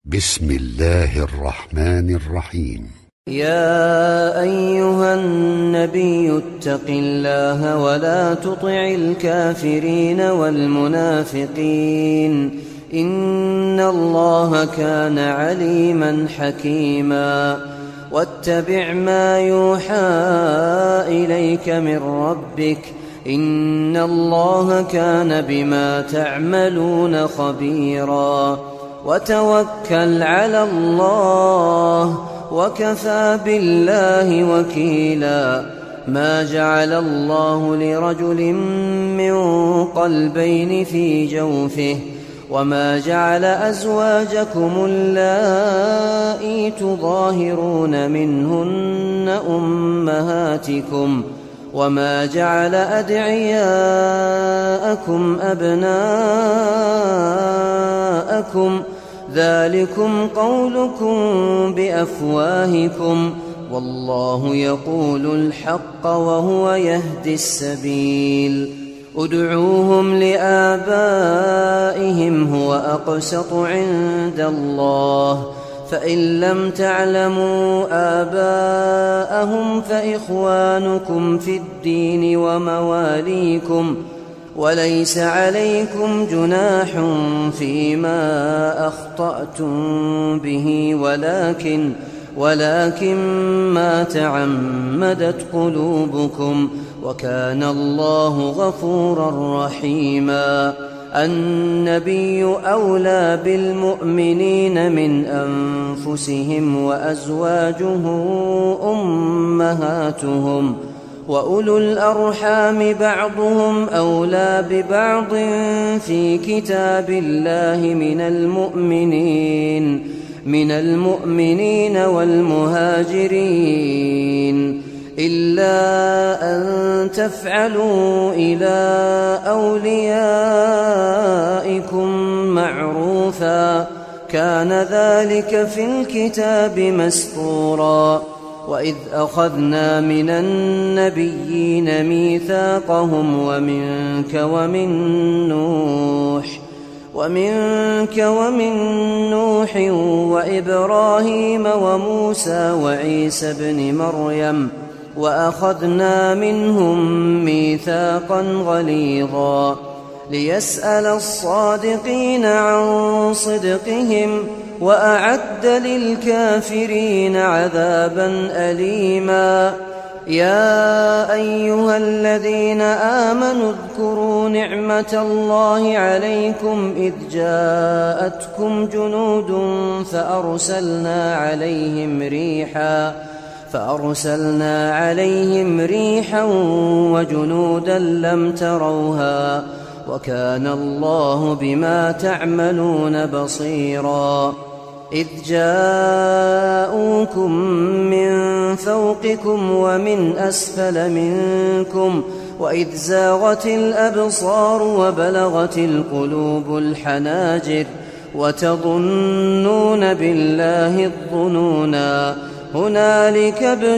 بسم الله الرحمن الرحيم. يا أيها النبي اتق الله ولا تطع الكافرين والمنافقين إن الله كان عليما حكيما. واتبع ما يوحى إليك من ربك إن الله كان بما تعملون خبيرا. وتوكل على الله وكفى بالله وكيلا. ما جعل الله لرجل من قلبين في جوفه وما جعل أزواجكم اللائي تظاهرون منهن أمهاتكم وما جعل أدعياءكم أبناءكم ذلكم قولكم بأفواهكم والله يقول الحق وهو يهدي السبيل. ادعوهم لآبائهم هو أقسط عند الله فإن لم تعلموا آباءهم فإخوانكم في الدين ومواليكم وليس عليكم جناح فيما أخطأتم به ولكن ما تعمدت قلوبكم وكان الله غفورا رحيما. النبي أولى بالمؤمنين من أنفسهم وأزواجه أمهاتهم وأولو الأرحام بعضهم أولى ببعض في كتاب الله من المؤمنين والمهاجرين إلا أن تفعلوا إلى أوليائكم معروفا كان ذلك في الكتاب مسطورا. وإذ أخذنا من النبيين ميثاقهم ومنك ومن نوح وإبراهيم وموسى وعيسى ابن مريم وأخذنا منهم ميثاقا غليظا ليسأل الصادقين عن صدقهم وأعد للكافرين عذابا أليما. يا أيها الذين آمنوا اذكروا نعمة الله عليكم إذ جاءتكم جنود فأرسلنا عليهم ريحا وجنودا لم تروها وكان الله بما تعملون بصيرا. إذ جاءوكم من فوقكم ومن أسفل منكم وإذ زاغت الأبصار وبلغت القلوب الحناجر وتظنون بالله الظنونا هنالك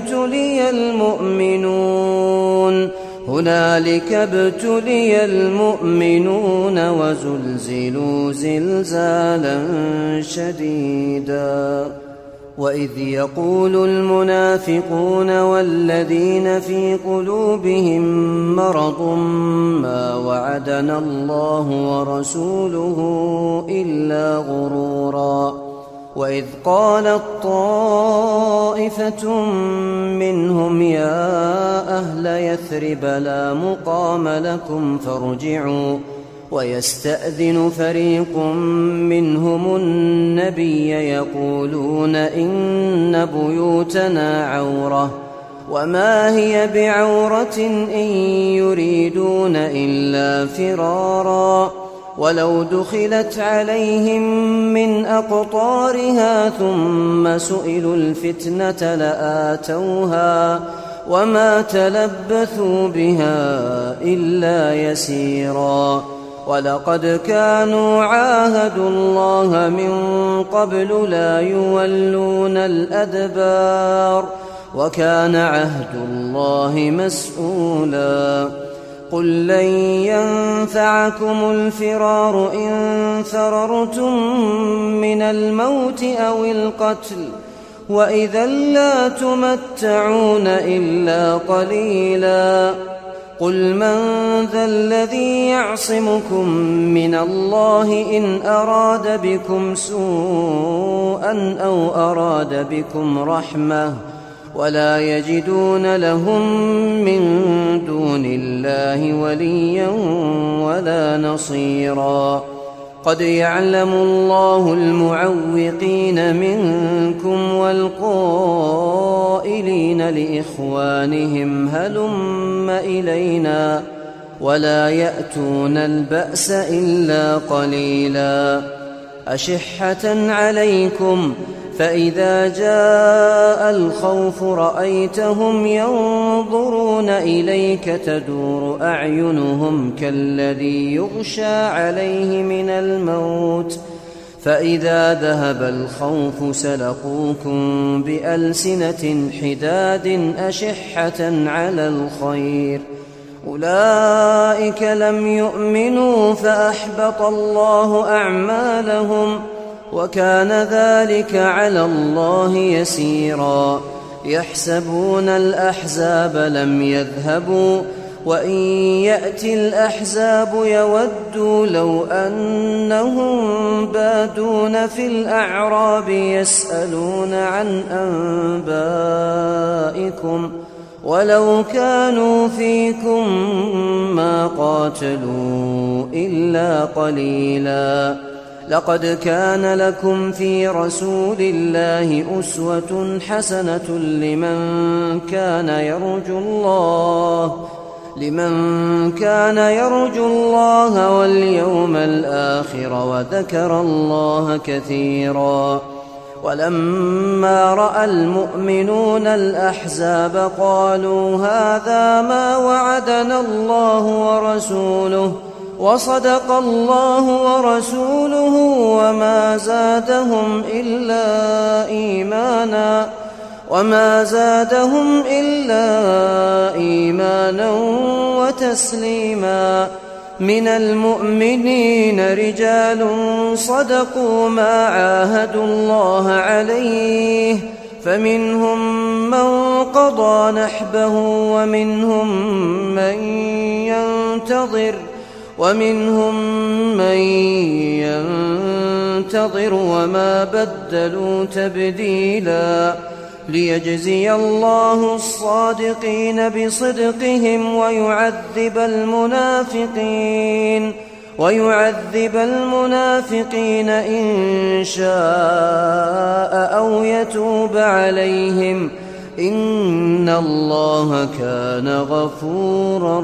ابتلي المؤمنون وزلزلوا زلزالا شديدا. وإذ يقول المنافقون والذين في قلوبهم مرض ما وعدنا الله ورسوله إلا غرورا. وإذ قالت طائفة منهم يا أهل يثرب لا مقام لكم فارجعوا ويستأذن فريق منهم النبي يقولون إن بيوتنا عورة وما هي بعورة إن يريدون إلا فرارا ولو دخلت عليهم من أقطارها ثم سئلوا الفتنة لآتوها وما تلبثوا بها إلا يسيرا. ولقد كانوا عاهدوا الله من قبل لا يولون الأدبار وكان عهد الله مسؤولا. قل لن ينفعكم الفرار إن فررتم من الموت أو القتل وإذا لا تمتعون إلا قليلا قل من ذا الذي يعصمكم من الله إن أراد بكم سوءا أو أراد بكم رحمة ولا يجدون لهم من دون الله وليا ولا نصيرا قد يعلم الله المعوقين منكم والقائلين لإخوانهم هلم إلينا ولا يأتون البأس إلا قليلا أشحة عليكم فإذا جاء الخوف رأيتهم ينظرون إليك تدور أعينهم كالذي يغشى عليه من الموت فإذا ذهب الخوف سلقوكم بألسنة حداد أشحة على الخير أولئك لم يؤمنوا فأحبط الله أعمالهم وكان ذلك على الله يسيرا يحسبون الأحزاب لم يذهبوا وإن يأتي الأحزاب يودوا لو أنهم بادون في الأعراب يسألون عن أنبائكم ولو كانوا فيكم ما قاتلوا إلا قليلا لقد كان لكم في رسول الله أسوة حسنة لمن كان يرجو الله واليوم الآخر وذكر الله كثيرا ولما رأى المؤمنون الأحزاب قالوا هذا ما وعدنا الله ورسوله وصدق الله ورسوله وما زادهم إلا إيمانا وتسليما من المؤمنين رجال صدقوا ما عاهدوا الله عليه فمنهم من قضى نحبه ومنهم من ينتظر وما بدلوا تبديلا ليجزي الله الصادقين بصدقهم ويعذب المنافقين إن شاء أو يتوب عليهم إن الله كان غفورا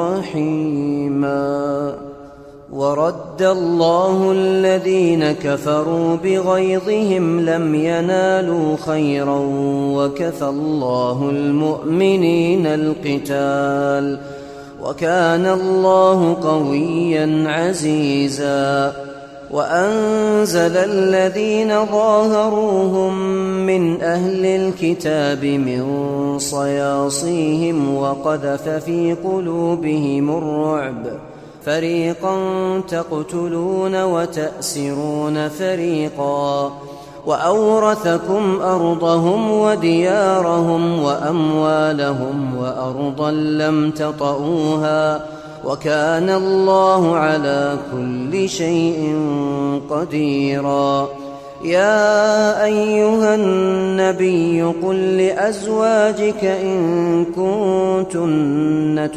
رحيما ورد الله الذين كفروا بغيظهم لم ينالوا خيرا وكفى الله المؤمنين القتال وكان الله قويا عزيزا وأنزل الذين ظاهروهم من أهل الكتاب من صياصيهم وقذف في قلوبهم الرعب فريقا تقتلون وتأسرون فريقا وأورثكم أرضهم وديارهم وأموالهم وأرضا لم تطئوها وكان الله على كل شيء قديرا يا أيها النبي قل لأزواجك إن كنتن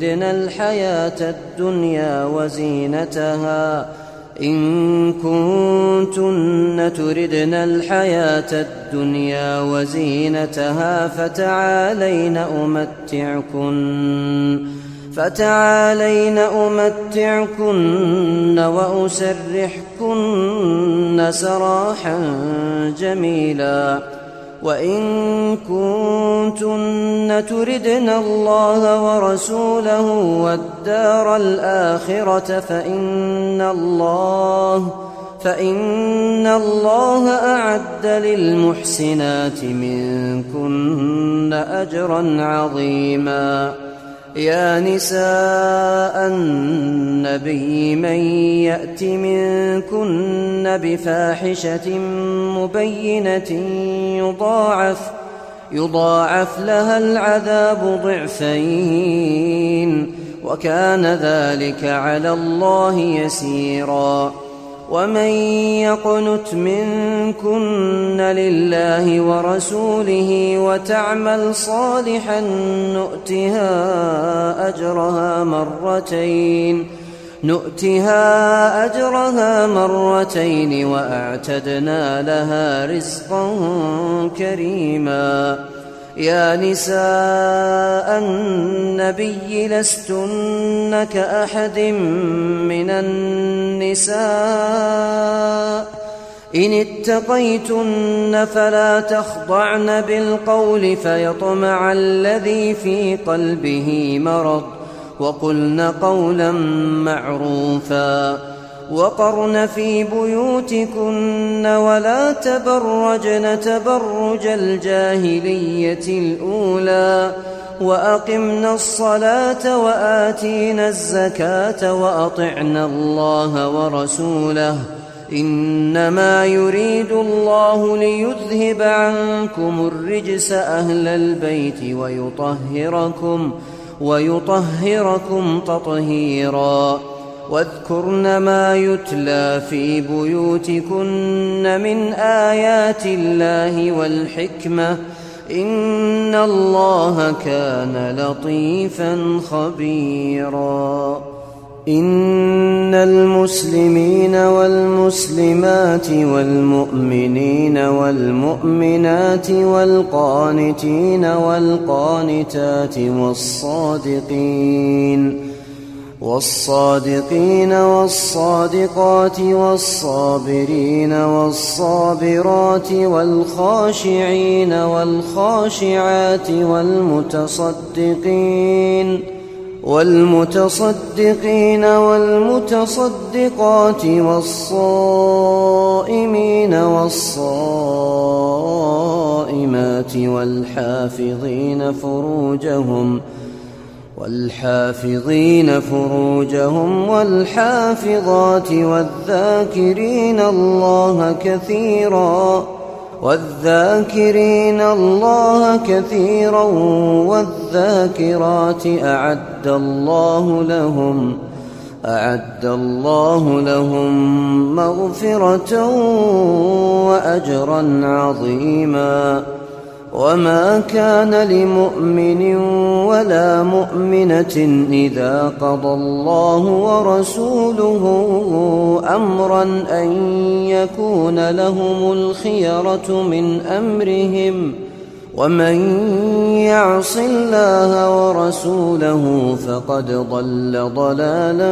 تردن الحياة الدنيا وزينتها فتعالين أمتعكن وأسرحكن سراحا جميلا وإن كنتن تردن الله ورسوله والدار الآخرة فإن الله أعد للمحسنات منكن أجرا عظيما يا نساء النبي من يأت منكن بفاحشة مبينة يضاعف لها العذاب ضعفين وكان ذلك على الله يسيرا. ومن يقنت منكن لله ورسوله وتعمل صالحا نؤتها أجرها مرتين وأعتدنا لها رزقا كريما. يا نساء النبي لستن كأحد من النساء إن اتقيتن فلا تخضعن بالقول فيطمع الذي في قلبه مرض وقلن قولا معروفا. وقرن في بيوتكن ولا تبرجن تبرج الجاهلية الأولى وأقمنا الصلاة وآتينا الزكاة وأطعنا الله ورسوله إنما يريد الله ليذهب عنكم الرجس أهل البيت ويطهركم تطهيرا. واذكرن ما يتلى في بيوتكن من آيات الله والحكمة إن الله كان لطيفا خبيرا. إن المسلمين والمسلمات والمؤمنين والمؤمنات والقانتين والقانتات والصادقين والصادقات والصابرين والصابرات والخاشعين والخاشعات والمتصدقين والمتصدقات والصائمين والصائمات والحافظين فروجهم والحافظات والذاكرين الله كثيرا والذاكرات أعد الله لهم مغفرة وأجرا عظيما. وما كان لمؤمن ولا مؤمنة إذا قضى الله ورسوله أمرا أن يكون لهم الخيرة من أمرهم ومن يعص الله ورسوله فقد ضل ضلالا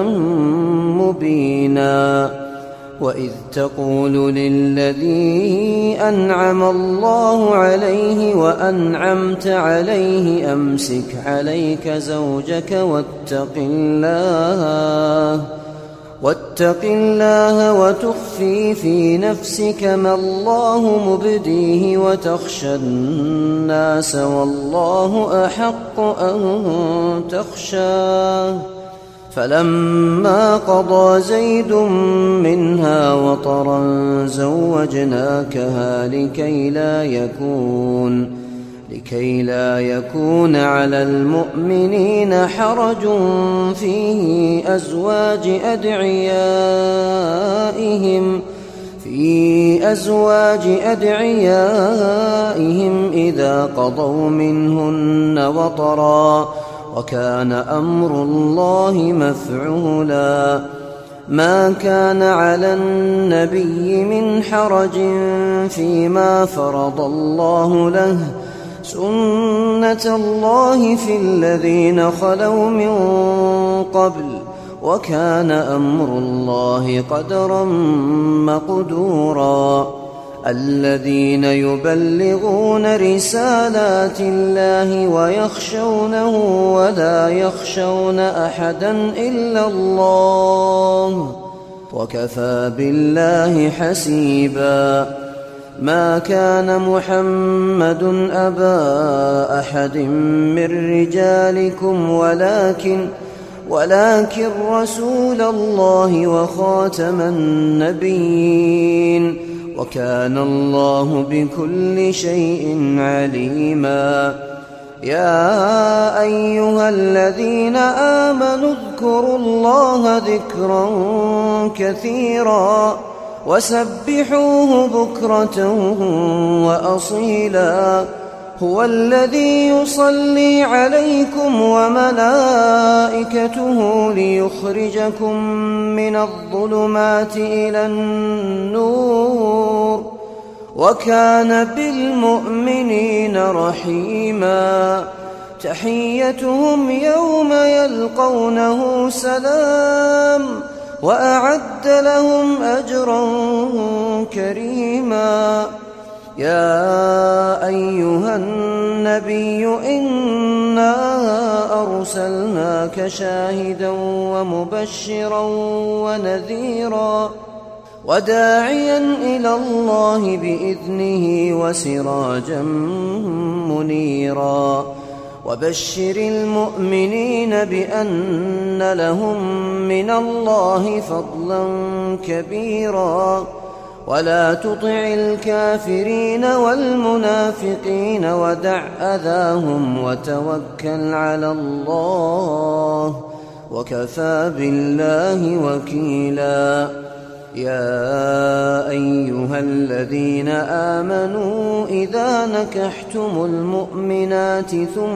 مبينا. وإذ تقول للذي أنعم الله عليه وأنعمت عليه أمسك عليك زوجك واتق الله وتخفي في نفسك ما الله مبديه وتخشى الناس والله أحق أن تخشاه. فلما قضى زيد منها وطرا زوجناكها لكي لا يكون على المؤمنين حرج في أزواج أدعيائهم إذا قضوا منهن وطرا وكان أمر الله مفعولا. ما كان على النبي من حرج فيما فرض الله له سنة الله في الذين خلوا من قبل وكان أمر الله قدرا مقدورا. الذين يبلغون رسالات الله ويخشونه ولا يخشون أحدا إلا الله وكفى بالله حسيبا. ما كان محمد أبا أحد من رجالكم ولكن رسول الله وخاتم النبيين وكان الله بكل شيء عليما. يا أيها الذين آمنوا اذكروا الله ذكرا كثيرا وسبحوه بكرة وأصيلا. هو الذي يصلي عليكم وملائكته ليخرجكم من الظلمات إلى النور وكان بالمؤمنين رحيما. تحيتهم يوم يلقونه سلام وأعد لهم أجرا كريما. يا أيها النبي إنا أرسلناك شاهدا ومبشرا ونذيرا وداعيا إلى الله بإذنه وسراجا منيرا. وبشر المؤمنين بأن لهم من الله فضلا كبيرا. ولا تطع الكافرين والمنافقين ودع أذاهم وتوكل على الله وكفى بالله وكيلا. يا أيها الذين آمنوا إذا نكحتم المؤمنات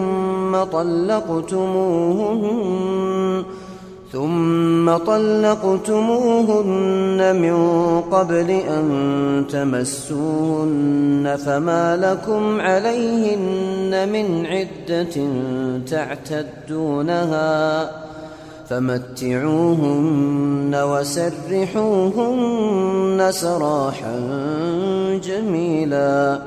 ثم طلقتموهن من قبل أن تمسوهن فما لكم عليهن من عدة تعتدونها فمتعوهن وسرحوهن سراحا جميلا.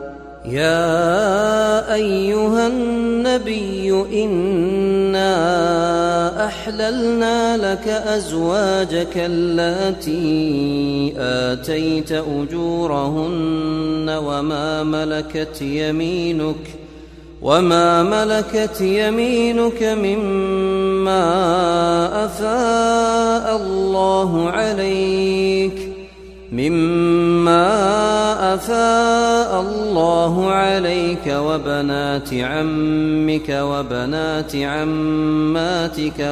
يا أيها النبي إنا أحللنا لك أزواجك اللاتي آتيت أجورهن وما ملكت يمينك مما أفاء الله عليك وبنات عمك وبنات عماتك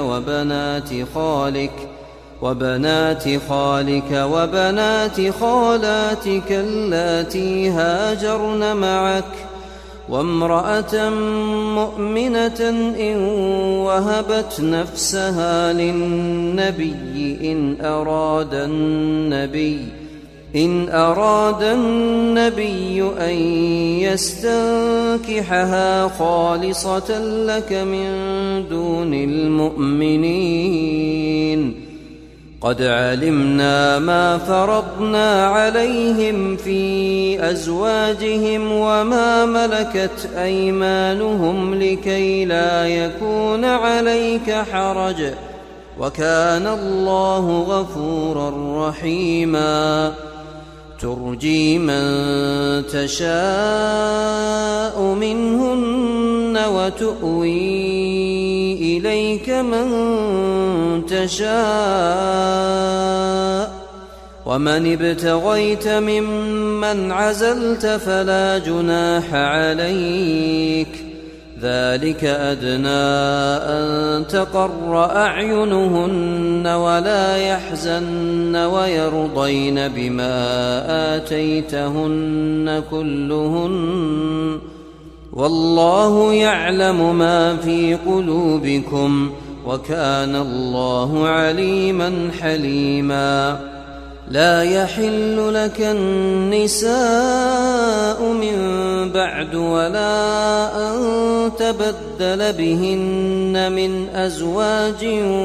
وبنات خالك وبنات خالاتك اللاتي هاجرن معك وامرأة مؤمنة إن وهبت نفسها للنبي إن أراد النبي أن يستنكحها خالصة لك من دون المؤمنين. قد علمنا ما فرضنا عليهم في أزواجهم وما ملكت أيمانهم لكي لا يكون عليك حرج وكان الله غفورا رحيما. ترجي من تشاء منهن وتؤوي إليك من تشاء ومن ابتغيت ممن عزلت فلا جناح عليك. ذلك أدنى أن تقر أعينهن ولا يحزن ويرضين بما آتيتهن كلهن والله يعلم ما في قلوبكم وكان الله عليما حليما. لا يحل لك النساء من بعد ولا أن تبدل بهن من أزواج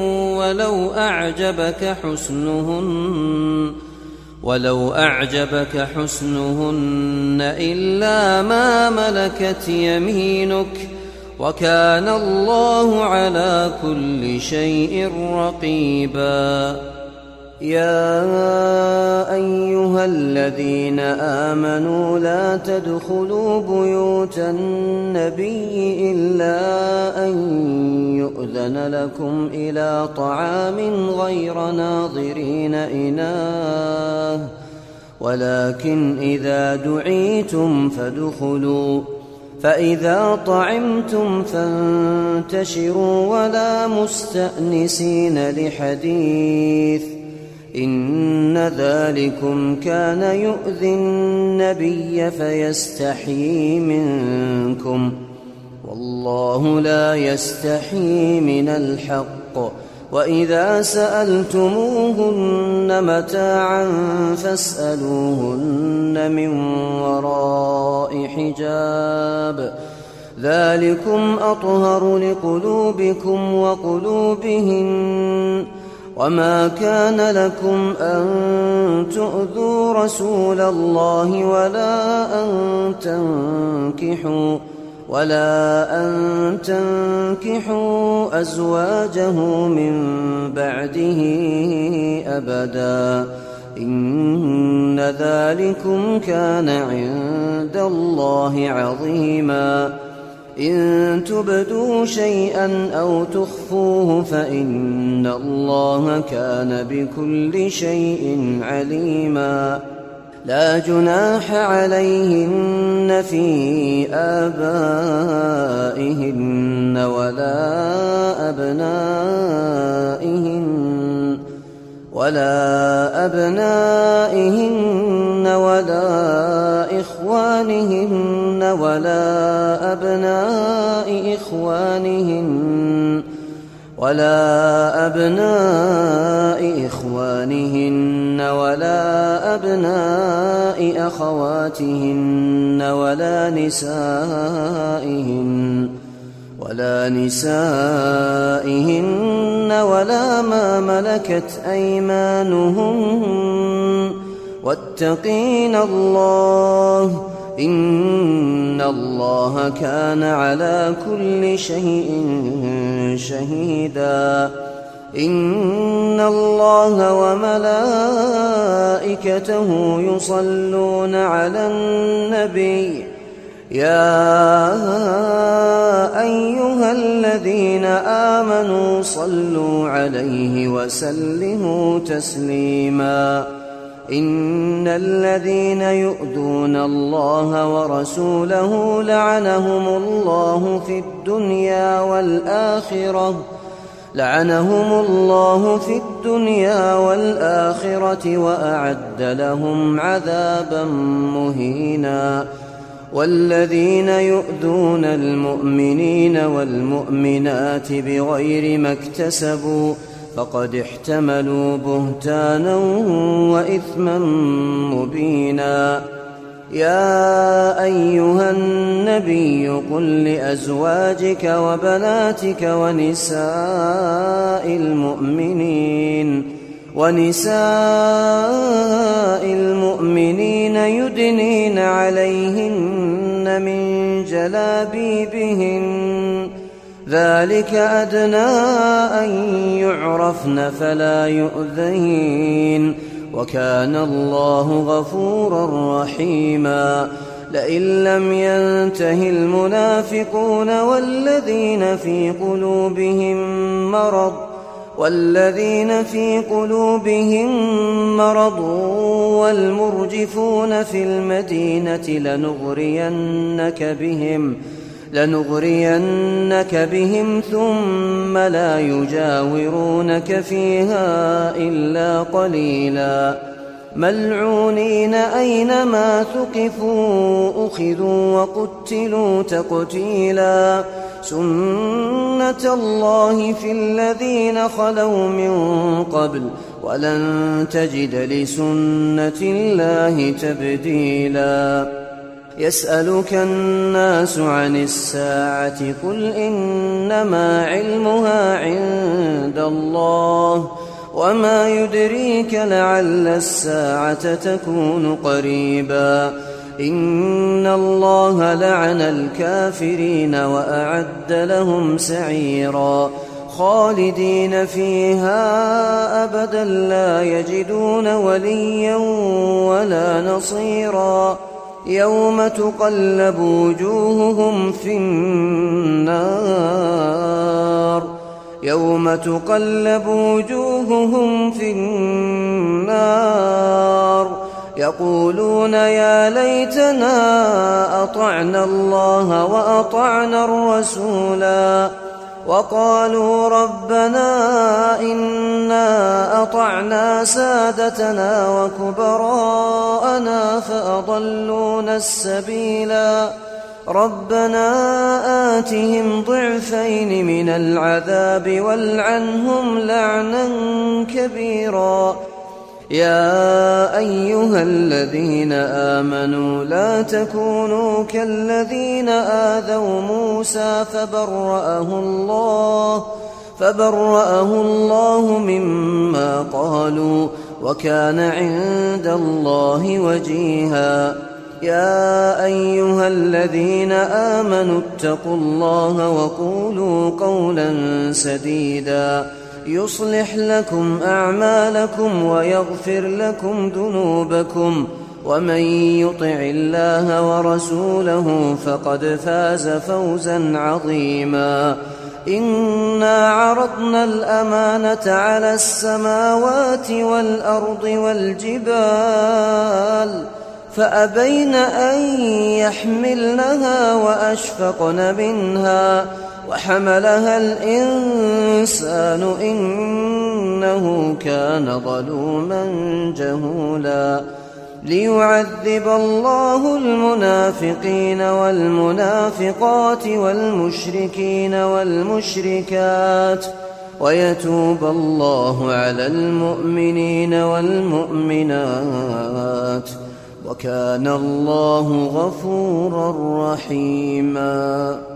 ولو أعجبك حسنهن إلا ما ملكت يمينك وكان الله على كل شيء رقيبا. يا أيها الذين آمنوا لا تدخلوا بيوت النبي إلا أن يؤذن لكم إلى طعام غير ناظرين إناه ولكن إذا دعيتم فادخلوا فإذا طعمتم فانتشروا ولا مستأنسين لحديث إن ذلكم كان يؤذي النبي فيستحيي منكم والله لا يستحيي من الحق وإذا سألتموهن متاعا فاسألوهن من وراء حجاب ذلكم أطهر لقلوبكم وقلوبهن وما كان لكم أن تؤذوا رسول الله ولا أن تنكحوا أزواجه من بعده أبدا إن ذلكم كان عند الله عظيما إن تبدوا شيئا أو تخفوه فإن الله كان بكل شيء عليما لا جناح عليهن في آبائهن ولا أبنائهن ولا إخوانهن ولا أبناء إخوانهن ولا أبناء أخواتهن ولا نسائهن ولا ما ملكت أيمانهن واتقين الله إن الله كان على كل شيء شهيدا إن الله وملائكته يصلون على النبي يا أيها الذين آمنوا صلوا عليه وسلموا تسليما إن الذين يؤذون الله ورسوله لعنهم الله في الدنيا والآخرة وأعد لهم عذابا مهينا والذين يؤذون المؤمنين والمؤمنات بغير ما اكتسبوا فقد احتملوا بهتانا وإثما مبينا يا أيها النبي قل لأزواجك وبناتك ونساء المؤمنين يدنين عليهن من جلابيبهن ذلك أدنى أن يعرفن فلا يؤذين وكان الله غفورا رحيما لئن لم ينته المنافقون والذين في قلوبهم مرض والمرجفون في المدينة لنغرينك بهم ثم لا يجاورونك فيها إلا قليلا ملعونين أينما ثقفوا أخذوا وقتلوا تقتيلا سنة الله في الذين خلوا من قبل ولن تجد لسنة الله تبديلا يسألك الناس عن الساعة قل إنما علمها عند الله وما يدريك لعل الساعة تكون قريبا إن الله لعن الكافرين وأعد لهم سعيرا خالدين فيها أبدا لا يجدون وليا ولا نصيرا يوم تقلب وجوههم في النار يقولون يا ليتنا أطعنا الله وأطعنا الرسولا وقالوا ربنا إنا أطعنا سادتنا وكبراءنا فأضلونا السبيلا ربنا آتهم ضعفين من العذاب والعنهم لعنا كبيرا يا أيها الذين آمنوا لا تكونوا كالذين آذوا موسى فبرأه الله مما قالوا وكان عند الله وجيها يا أيها الذين آمنوا اتقوا الله وقولوا قولا سديدا يصلح لكم أعمالكم ويغفر لكم ذنوبكم ومن يطع الله ورسوله فقد فاز فوزا عظيما إنا عرضنا الأمانة على السماوات والأرض والجبال فأبين أن يحملنها وأشفقن منها وحملها الإنسان إنه كان ظلوما جهولا ليعذب الله المنافقين والمنافقات والمشركين والمشركات ويتوب الله على المؤمنين والمؤمنات وكان الله غفورا رحيما